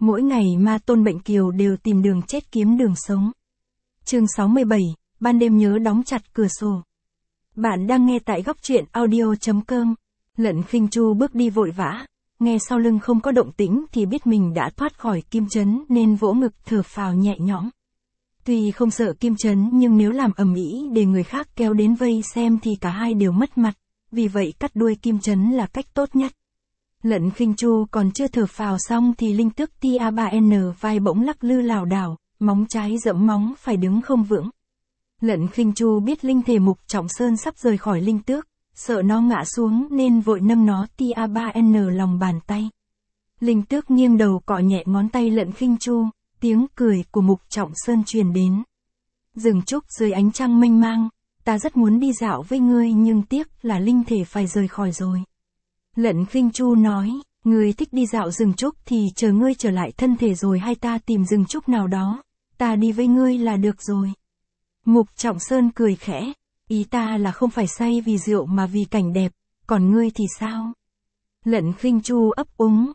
Mỗi ngày ma tôn bệnh kiều đều tìm đường chết kiếm đường sống. Chương 67, ban đêm nhớ đóng chặt cửa sổ. Bạn đang nghe tại góc truyện audio.com. Lận Khinh Chu bước đi vội vã, nghe sau lưng không có động tĩnh thì biết mình đã thoát khỏi kim trấn nên vỗ ngực thở phào nhẹ nhõm. Tuy không sợ kim trấn nhưng nếu làm ầm ĩ để người khác kéo đến vây xem thì cả hai đều mất mặt, vì vậy cắt đuôi kim trấn là cách tốt nhất. Lận Khinh Chu còn chưa thở phào xong thì linh tước Tia 3N vai bỗng lắc lư lảo đảo, móng trái dẫm móng phải đứng không vững. Lận Khinh Chu biết linh thể Mục Trọng Sơn sắp rời khỏi linh tước, sợ nó ngã xuống nên vội nâng nó Tia 3N lòng bàn tay. Linh tước nghiêng đầu cọ nhẹ ngón tay Lận Khinh Chu, tiếng cười của Mục Trọng Sơn truyền đến. Rừng trúc dưới ánh trăng mênh mang, ta rất muốn đi dạo với ngươi nhưng tiếc là linh thể phải rời khỏi rồi. Lận Khinh Chu nói, ngươi thích đi dạo rừng trúc thì chờ ngươi trở lại thân thể rồi hay ta tìm rừng trúc nào đó, ta đi với ngươi là được rồi. Mục Trọng Sơn cười khẽ, ý ta là không phải say vì rượu mà vì cảnh đẹp, còn ngươi thì sao? Lận Khinh Chu ấp úng,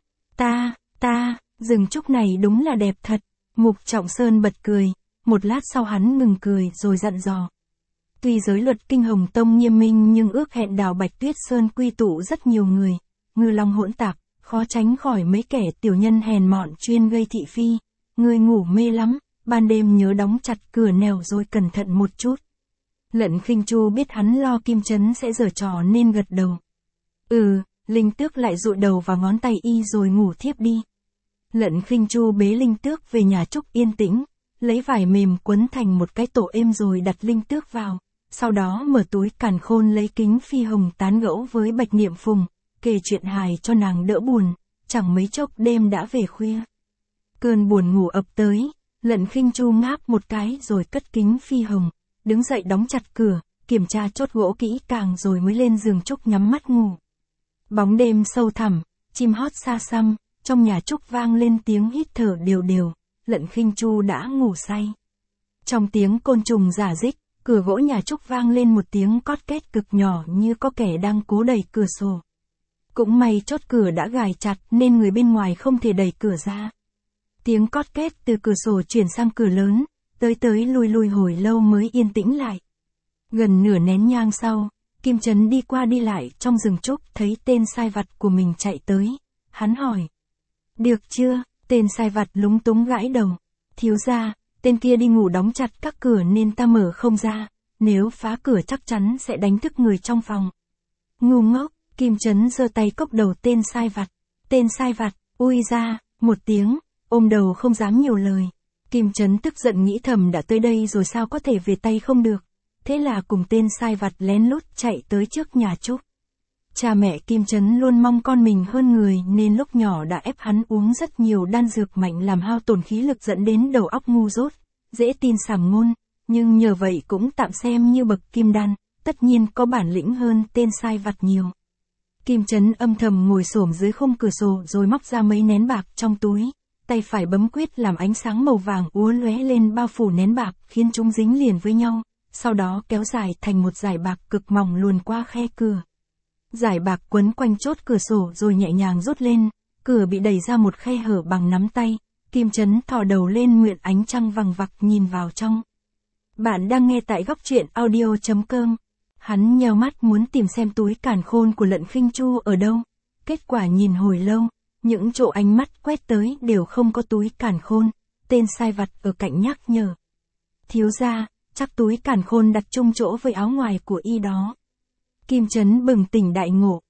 rừng trúc này đúng là đẹp thật. Mục Trọng Sơn bật cười, một lát sau hắn ngừng cười rồi dặn dò. Tuy giới luật Kinh Hồng Tông nghiêm minh nhưng ước hẹn đào Bạch Tuyết Sơn quy tụ rất nhiều người, ngư long hỗn tạp, khó tránh khỏi mấy kẻ tiểu nhân hèn mọn chuyên gây thị phi. Ngươi ngủ mê lắm, ban đêm nhớ đóng chặt cửa nẻo rồi cẩn thận một chút. Lận Khinh Chu biết hắn lo kim trấn sẽ giở trò nên gật đầu. Linh tước lại dụi đầu vào ngón tay y rồi ngủ thiếp đi. Lận Khinh Chu bế linh tước về nhà trúc yên tĩnh, lấy vải mềm quấn thành một cái tổ êm rồi đặt linh tước vào. Sau đó mở túi càn khôn lấy kính phi hồng tán gẫu với Bạch Niệm Phùng, kể chuyện hài cho nàng đỡ buồn, chẳng mấy chốc đêm đã về khuya. Cơn buồn ngủ ập tới, Lận Khinh Chu ngáp một cái rồi cất kính phi hồng, đứng dậy đóng chặt cửa, kiểm tra chốt gỗ kỹ càng rồi mới lên giường trúc nhắm mắt ngủ. Bóng đêm sâu thẳm, chim hót xa xăm, trong nhà trúc vang lên tiếng hít thở đều đều, Lận Khinh Chu đã ngủ say. Trong tiếng côn trùng rả rích, cửa gỗ nhà trúc vang lên một tiếng cót két cực nhỏ như có kẻ đang cố đẩy cửa sổ. Cũng may chốt cửa đã gài chặt nên người bên ngoài không thể đẩy cửa ra. Tiếng cót két từ cửa sổ chuyển sang cửa lớn, tới lui hồi lâu mới yên tĩnh lại. Gần nửa nén nhang sau, Kim Trấn đi qua đi lại trong rừng trúc thấy tên sai vặt của mình chạy tới. Hắn hỏi. Được chưa? Tên sai vặt lúng túng gãi đầu. Thiếu gia, tên kia đi ngủ đóng chặt các cửa nên ta mở không ra, nếu phá cửa chắc chắn sẽ đánh thức người trong phòng. Ngu ngốc, Kim Trấn giơ tay cốc đầu tên sai vặt. Tên sai vặt, ui ra, một tiếng, ôm đầu không dám nhiều lời. Kim Trấn tức giận nghĩ thầm đã tới đây rồi sao có thể về tay không được. Thế là cùng tên sai vặt lén lút chạy tới trước nhà trúc. Cha mẹ Kim Trấn luôn mong con mình hơn người nên lúc nhỏ đã ép hắn uống rất nhiều đan dược mạnh làm hao tổn khí lực dẫn đến đầu óc ngu dốt, dễ tin sàm ngôn, nhưng nhờ vậy cũng tạm xem như bậc kim đan, tất nhiên có bản lĩnh hơn tên sai vặt nhiều. Kim Trấn âm thầm ngồi xổm dưới khung cửa sổ rồi móc ra mấy nén bạc trong túi, tay phải bấm quyết làm ánh sáng màu vàng úa lóe lên bao phủ nén bạc khiến chúng dính liền với nhau, sau đó kéo dài thành một dải bạc cực mỏng luồn qua khe cửa. Dải bạc quấn quanh chốt cửa sổ rồi nhẹ nhàng rút lên, cửa bị đẩy ra một khe hở bằng nắm tay, Kim Trấn thò đầu lên nguyện ánh trăng vằng vặc nhìn vào trong. Bạn đang nghe tại góc truyện audio.com. Hắn nheo mắt muốn tìm xem túi càn khôn của Lận Khinh Chu ở đâu, kết quả nhìn hồi lâu, những chỗ ánh mắt quét tới đều không có túi càn khôn, tên sai vặt ở cạnh nhắc nhở. Thiếu gia, chắc túi càn khôn đặt chung chỗ với áo ngoài của y đó. Kim Trấn bừng tỉnh đại ngộ.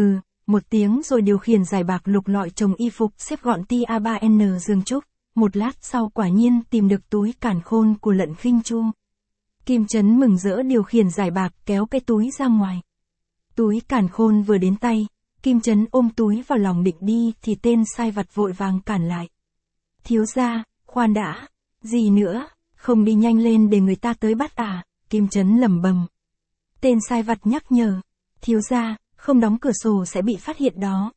Một tiếng rồi điều khiển dải bạc lục lọi chồng y phục xếp gọn Tia 3N giường trúc, một lát sau quả nhiên tìm được túi càn khôn của Lận Khinh Chu. Kim Trấn mừng rỡ điều khiển dải bạc kéo cái túi ra ngoài. Túi càn khôn vừa đến tay, Kim Trấn ôm túi vào lòng định đi thì tên sai vặt vội vàng cản lại. Thiếu gia, khoan đã, gì nữa, không đi nhanh lên để người ta tới bắt à, Kim Trấn lẩm bẩm. Tên sai vặt nhắc nhở, thiếu gia, không đóng cửa sổ sẽ bị phát hiện đó.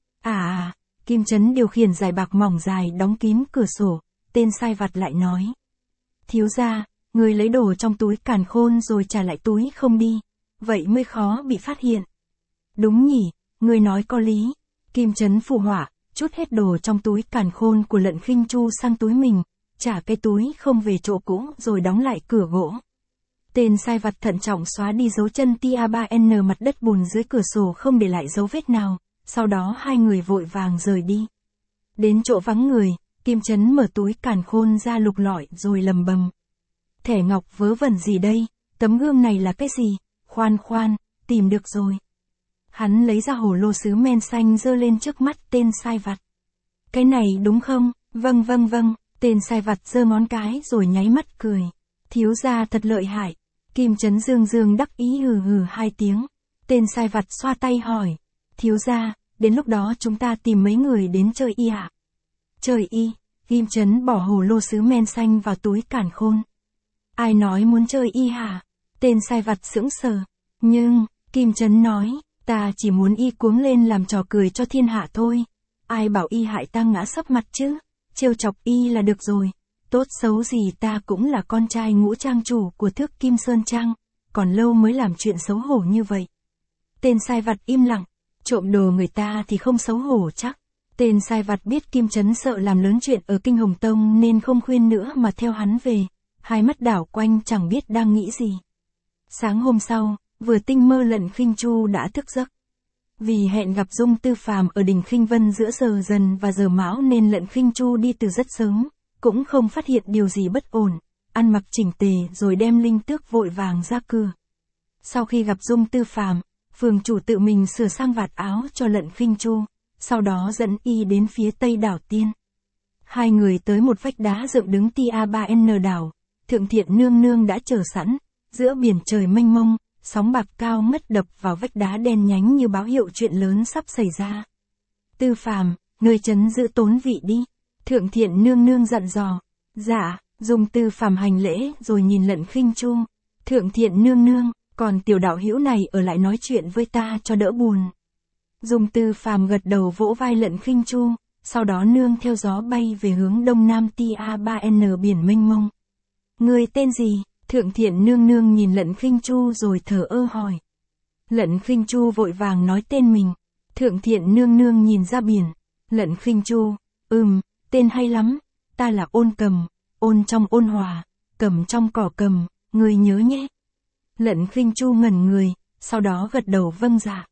Kim Trấn điều khiển dải bạc mỏng dài đóng kín cửa sổ, tên sai vặt lại nói. Thiếu gia, người lấy đồ trong túi càn khôn rồi trả lại túi không đi, vậy mới khó bị phát hiện. Đúng nhỉ, người nói có lý, Kim Trấn phụ họa, chút hết đồ trong túi càn khôn của Lận Khinh Chu sang túi mình, trả cái túi không về chỗ cũ rồi đóng lại cửa gỗ. Tên sai vặt thận trọng xóa đi dấu chân tia 3N mặt đất bùn dưới cửa sổ không để lại dấu vết nào, sau đó hai người vội vàng rời đi. Đến chỗ vắng người, Kim Chấn mở túi càn khôn ra lục lọi rồi lầm bầm. Thẻ ngọc vớ vẩn gì đây, tấm gương này là cái gì, khoan khoan, tìm được rồi. Hắn lấy ra hồ lô sứ men xanh giơ lên trước mắt tên sai vặt. Cái này đúng không? Vâng vâng vâng, tên sai vặt giơ ngón cái rồi nháy mắt cười. Thiếu gia thật lợi hại. Kim Chấn dương dương đắc ý hừ hừ hai tiếng. Tên sai vặt xoa tay hỏi. Thiếu gia, đến lúc đó chúng ta tìm mấy người đến chơi y ạ. Chơi y, Kim Chấn bỏ hồ lô sứ men xanh vào túi càn khôn. Ai nói muốn chơi y hả? Tên sai vặt sững sờ. Nhưng, Kim Chấn nói, ta chỉ muốn y cuống lên làm trò cười cho thiên hạ thôi. Ai bảo y hại ta ngã sấp mặt chứ? Trêu chọc y là được rồi. Tốt xấu gì ta cũng là con trai ngũ trang chủ của thước Kim Sơn Trang, còn lâu mới làm chuyện xấu hổ như vậy. Tên sai vặt im lặng, trộm đồ người ta thì không xấu hổ chắc. Tên sai vặt biết Kim Chấn sợ làm lớn chuyện ở Kinh Hồng Tông nên không khuyên nữa mà theo hắn về, hai mắt đảo quanh chẳng biết đang nghĩ gì. Sáng hôm sau, vừa tinh mơ Lận Khinh Chu đã thức giấc. Vì hẹn gặp Dung Tư Phàm ở đỉnh Khinh Vân giữa giờ dần và giờ mão nên Lận Khinh Chu đi từ rất sớm, cũng không phát hiện điều gì bất ổn, ăn mặc chỉnh tề rồi đem Linh Tước vội vàng ra cửa. Sau khi gặp Dung Tư Phàm, phường chủ tự mình sửa sang vạt áo cho Lận Khinh Chu, sau đó dẫn y đến phía tây đảo Tiên. Hai người tới một vách đá dựng đứng tia 3N đảo, Thượng Thiện nương nương đã chờ sẵn, giữa biển trời mênh mông, sóng bạc cao ngất đập vào vách đá đen nhánh như báo hiệu chuyện lớn sắp xảy ra. Tư Phàm, ngươi trấn giữ tốn vị đi. Thượng Thiện nương nương dặn dò. Dạ, Dung Tư Phàm hành lễ rồi nhìn Lận Khinh Chu. Thượng Thiện nương nương, còn tiểu đạo hữu này ở lại nói chuyện với ta cho đỡ buồn. Dung Tư Phàm gật đầu vỗ vai Lận Khinh Chu, sau đó nương theo gió bay về hướng đông nam tia 3N biển mênh mông. Ngươi tên gì? Thượng Thiện nương nương nhìn Lận Khinh Chu rồi thở ơ hỏi. Lận Khinh Chu vội vàng nói tên mình. Thượng Thiện nương nương nhìn ra biển. Lận Khinh Chu, tên hay lắm, ta là Ôn Cầm, ôn trong ôn hòa, cầm trong cỏ cầm, ngươi nhớ nhé. Lận Khinh Chu ngẩn người, sau đó gật đầu vâng dạ.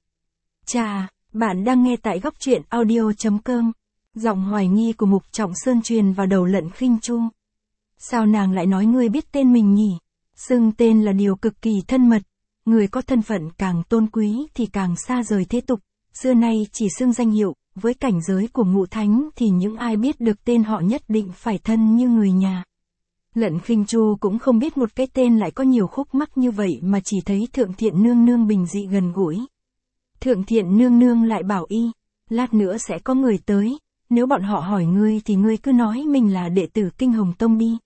Chà, bạn đang nghe tại góc truyện audio.com. Giọng hoài nghi của Mục Trọng Sơn truyền vào đầu Lận Khinh Chu. Sao nàng lại nói ngươi biết tên mình nhỉ? Xưng tên là điều cực kỳ thân mật, người có thân phận càng tôn quý thì càng xa rời thế tục, xưa nay chỉ xưng danh hiệu, với cảnh giới của Ngũ Thánh thì những ai biết được tên họ nhất định phải thân như người nhà. Lận Khinh Chu cũng không biết một cái tên lại có nhiều khúc mắc như vậy mà chỉ thấy Thượng Thiện nương nương bình dị gần gũi. Thượng Thiện nương nương lại bảo y, lát nữa sẽ có người tới, nếu bọn họ hỏi ngươi thì ngươi cứ nói mình là đệ tử Kinh Hồng Tông đi.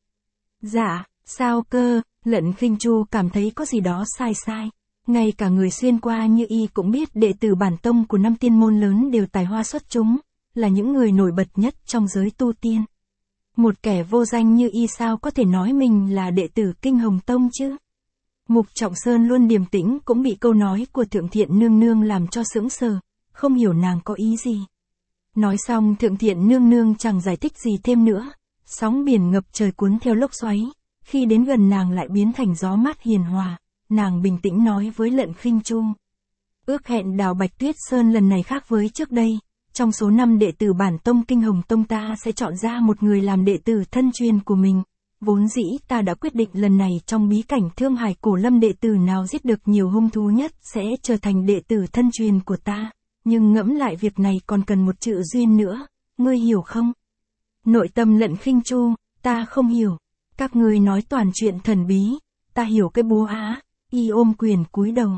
Dạ, sao cơ? Lận Khinh Chu cảm thấy có gì đó sai sai. Ngay cả người xuyên qua như y cũng biết đệ tử bản tông của 5 tiên môn lớn đều tài hoa xuất chúng, là những người nổi bật nhất trong giới tu tiên. Một kẻ vô danh như y sao có thể nói mình là đệ tử Kinh Hồng Tông chứ? Mục Trọng Sơn luôn điềm tĩnh cũng bị câu nói của Thượng Thiện nương nương làm cho sững sờ, không hiểu nàng có ý gì. Nói xong Thượng Thiện nương nương chẳng giải thích gì thêm nữa, sóng biển ngập trời cuốn theo lốc xoáy, khi đến gần nàng lại biến thành gió mát hiền hòa, nàng bình tĩnh nói với Lận Khinh Chu. Ước hẹn đào Bạch Tuyết Sơn lần này khác với trước đây, trong số 5 đệ tử bản tông Kinh Hồng Tông ta sẽ chọn ra một người làm đệ tử thân truyền của mình. Vốn dĩ ta đã quyết định lần này trong bí cảnh Thương Hải Cổ Lâm đệ tử nào giết được nhiều hung thú nhất sẽ trở thành đệ tử thân truyền của ta, nhưng ngẫm lại việc này còn cần một chữ duyên nữa, ngươi hiểu không? Nội tâm Lận Khinh Chu, ta không hiểu, các ngươi nói toàn chuyện thần bí, ta hiểu cái búa á, y ôm quyền cúi đầu.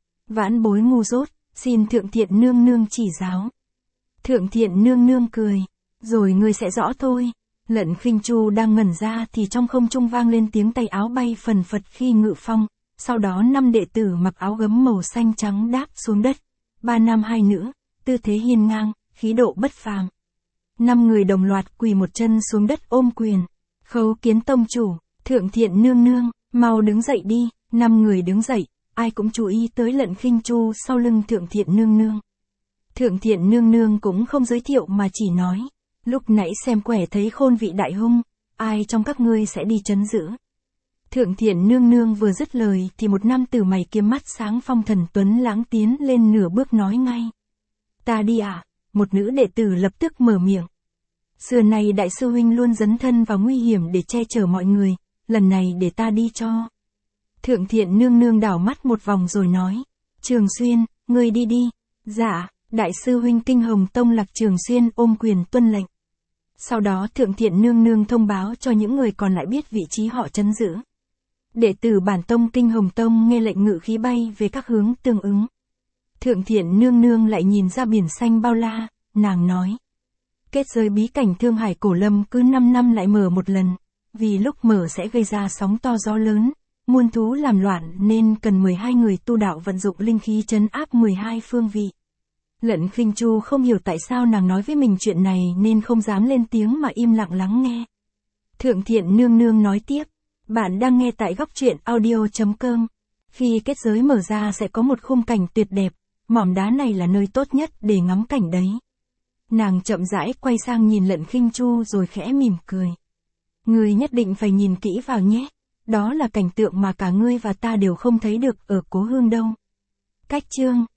Vãn bối ngu dốt, xin Thượng Thiện nương nương chỉ giáo. Thượng Thiện nương nương cười, rồi ngươi sẽ rõ thôi. Lận Khinh Chu đang ngẩn ra thì trong không trung vang lên tiếng tay áo bay phần phật khi ngự phong, sau đó 5 đệ tử mặc áo gấm màu xanh trắng đáp xuống đất, 3 nam 2 nữ, tư thế hiên ngang, khí độ bất phàm. 5 người đồng loạt quỳ một chân xuống đất ôm quyền. Khấu kiến tông chủ, Thượng Thiện nương nương, mau đứng dậy đi. 5 người đứng dậy, ai cũng chú ý tới Lận Khinh Chu sau lưng Thượng Thiện nương nương. Thượng Thiện Nương Nương cũng không giới thiệu mà chỉ nói, lúc nãy xem quẻ thấy khôn vị đại hung, ai trong các ngươi sẽ đi trấn giữ. Thượng Thiện Nương Nương vừa dứt lời thì một nam tử mày kiếm mắt sáng phong thần tuấn lãng tiến lên nửa bước nói ngay. Ta đi à, một nữ đệ tử lập tức mở miệng. Xưa này đại sư huynh luôn dấn thân vào nguy hiểm để che chở mọi người, lần này để ta đi cho. Thượng Thiện Nương Nương đảo mắt một vòng rồi nói, Trường Xuyên, ngươi đi đi. Dạ, đại sư huynh Kinh Hồng Tông Lạc Trường Xuyên ôm quyền tuân lệnh. Sau đó Thượng Thiện Nương Nương thông báo cho những người còn lại biết vị trí họ trấn giữ. Đệ tử bản tông Kinh Hồng Tông nghe lệnh ngự khí bay về các hướng tương ứng. Thượng Thiện Nương Nương lại nhìn ra biển xanh bao la, nàng nói. Kết giới bí cảnh Thương Hải Cổ Lâm cứ 5 năm lại mở một lần, vì lúc mở sẽ gây ra sóng to gió lớn, muôn thú làm loạn nên cần 12 người tu đạo vận dụng linh khí trấn áp 12 phương vị. Lận Khinh Chu không hiểu tại sao nàng nói với mình chuyện này nên không dám lên tiếng mà im lặng lắng nghe. Thượng Thiện Nương Nương nói tiếp, bạn đang nghe tại góc truyện audio.com. Khi kết giới mở ra sẽ có một khung cảnh tuyệt đẹp, mỏm đá này là nơi tốt nhất để ngắm cảnh đấy. Nàng chậm rãi quay sang nhìn Lận Khinh Chu rồi khẽ mỉm cười. Ngươi nhất định phải nhìn kỹ vào nhé, đó là cảnh tượng mà cả ngươi và ta đều không thấy được ở Cố Hương đâu. Cách chương